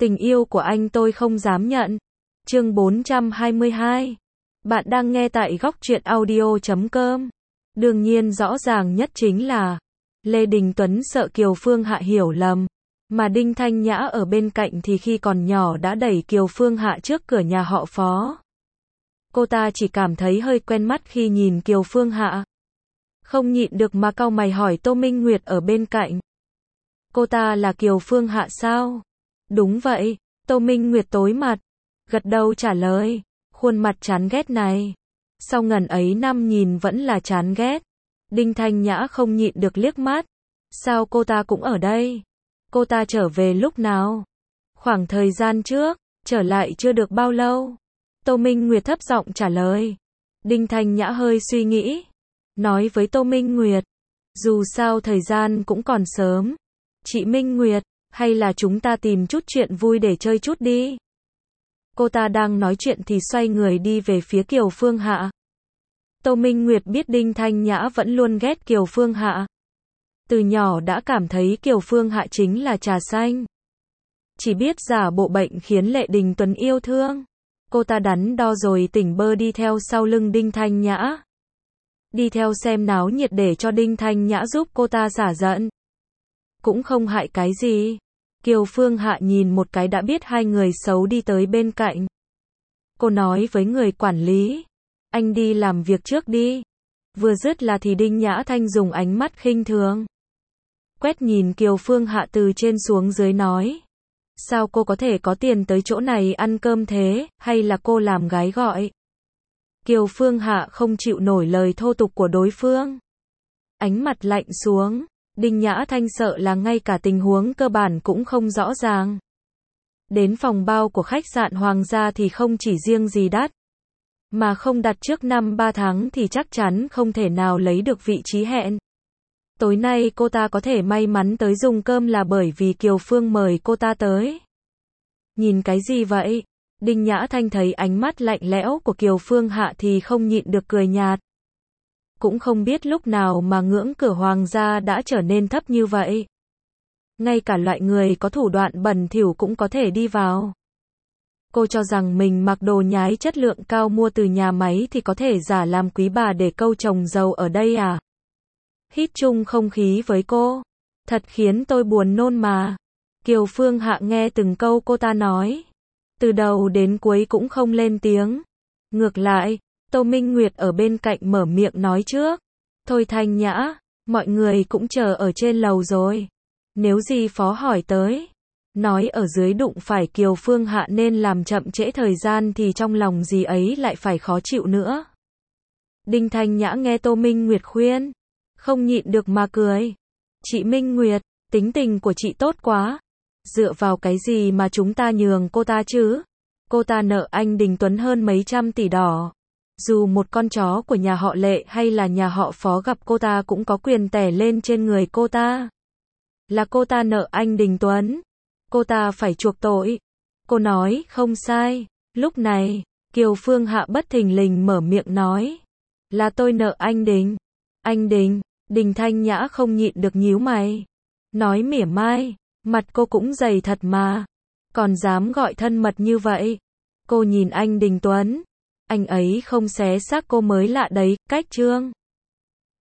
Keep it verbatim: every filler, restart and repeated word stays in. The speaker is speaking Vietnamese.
Tình yêu của anh tôi không dám nhận. Chương bốn trăm hai mươi hai. Bạn đang nghe tại góc truyện audio chấm com. Đương nhiên rõ ràng nhất chính là Lê Đình Tuấn sợ Kiều Phương Hạ hiểu lầm, mà Đinh Thanh Nhã ở bên cạnh thì khi còn nhỏ đã đẩy Kiều Phương Hạ trước cửa nhà họ Phó. Cô ta chỉ cảm thấy hơi quen mắt khi nhìn Kiều Phương Hạ. Không nhịn được mà cau mày hỏi Tô Minh Nguyệt ở bên cạnh. Cô ta là Kiều Phương Hạ sao? Đúng vậy, Tô Minh Nguyệt tối mặt, gật đầu trả lời, khuôn mặt chán ghét này. Sau ngần ấy năm nhìn vẫn là chán ghét. Đinh Thanh Nhã không nhịn được liếc mắt. Sao cô ta cũng ở đây? Cô ta trở về lúc nào? Khoảng thời gian trước, trở lại chưa được bao lâu. Tô Minh Nguyệt thấp giọng trả lời. Đinh Thanh Nhã hơi suy nghĩ, nói với Tô Minh Nguyệt, dù sao thời gian cũng còn sớm. Chị Minh Nguyệt, hay là chúng ta tìm chút chuyện vui để chơi chút đi. Cô ta đang nói chuyện thì xoay người đi về phía Kiều Phương Hạ. Tô Minh Nguyệt biết Đinh Thanh Nhã vẫn luôn ghét Kiều Phương Hạ. Từ nhỏ đã cảm thấy Kiều Phương Hạ chính là trà xanh. Chỉ biết giả bộ bệnh khiến Lê Đình Tuấn yêu thương. Cô ta đắn đo rồi tỉnh bơ đi theo sau lưng Đinh Thanh Nhã. Đi theo xem náo nhiệt để cho Đinh Thanh Nhã giúp cô ta xả giận. Cũng không hại cái gì. Kiều Phương Hạ nhìn một cái đã biết hai người xấu đi tới bên cạnh. Cô nói với người quản lý, anh đi làm việc trước đi. Vừa dứt là thì Đinh Nhã Thanh dùng ánh mắt khinh thường quét nhìn Kiều Phương Hạ từ trên xuống dưới nói, sao cô có thể có tiền tới chỗ này ăn cơm thế, hay là cô làm gái gọi? Kiều Phương Hạ không chịu nổi lời thô tục của đối phương. Ánh mặt lạnh xuống. Đinh Nhã Thanh sợ là ngay cả tình huống cơ bản cũng không rõ ràng. Đến phòng bao của khách sạn Hoàng gia thì không chỉ riêng gì đắt, mà không đặt trước năm ba tháng thì chắc chắn không thể nào lấy được vị trí hẹn. Tối nay cô ta có thể may mắn tới dùng cơm là bởi vì Kiều Phương mời cô ta tới. Nhìn cái gì vậy? Đinh Nhã Thanh thấy ánh mắt lạnh lẽo của Kiều Phương Hạ thì không nhịn được cười nhạt. Cũng không biết lúc nào mà ngưỡng cửa Hoàng gia đã trở nên thấp như vậy. Ngay cả loại người có thủ đoạn bẩn thỉu cũng có thể đi vào. Cô cho rằng mình mặc đồ nhái chất lượng cao mua từ nhà máy thì có thể giả làm quý bà để câu chồng giàu ở đây à? Hít chung không khí với cô. Thật khiến tôi buồn nôn mà. Kiều Phương Hạ nghe từng câu cô ta nói. Từ đầu đến cuối cũng không lên tiếng. Ngược lại, Tô Minh Nguyệt ở bên cạnh mở miệng nói trước. Thôi Thanh Nhã, mọi người cũng chờ ở trên lầu rồi. Nếu gì Phó hỏi tới, nói ở dưới đụng phải Kiều Phương Hạ nên làm chậm trễ thời gian thì trong lòng gì ấy lại phải khó chịu nữa. Đinh Thanh Nhã nghe Tô Minh Nguyệt khuyên, không nhịn được mà cười. Chị Minh Nguyệt, tính tình của chị tốt quá. Dựa vào cái gì mà chúng ta nhường cô ta chứ? Cô ta nợ anh Đình Tuấn hơn mấy trăm tỷ đỏ. Dù một con chó của nhà họ Lệ hay là nhà họ Phó gặp cô ta cũng có quyền tẻ lên trên người cô ta. Là cô ta nợ anh Đình Tuấn. Cô ta phải chuộc tội. Cô nói không sai. Lúc này, Kiều Phương Hạ bất thình lình mở miệng nói. Là tôi nợ anh Đình. Anh Đình, Đinh Thanh Nhã không nhịn được nhíu mày. Nói mỉa mai, mặt cô cũng dày thật mà. Còn dám gọi thân mật như vậy. Cô nhìn anh Đình Tuấn. Anh ấy không xé xác cô mới lạ đấy, cách trương.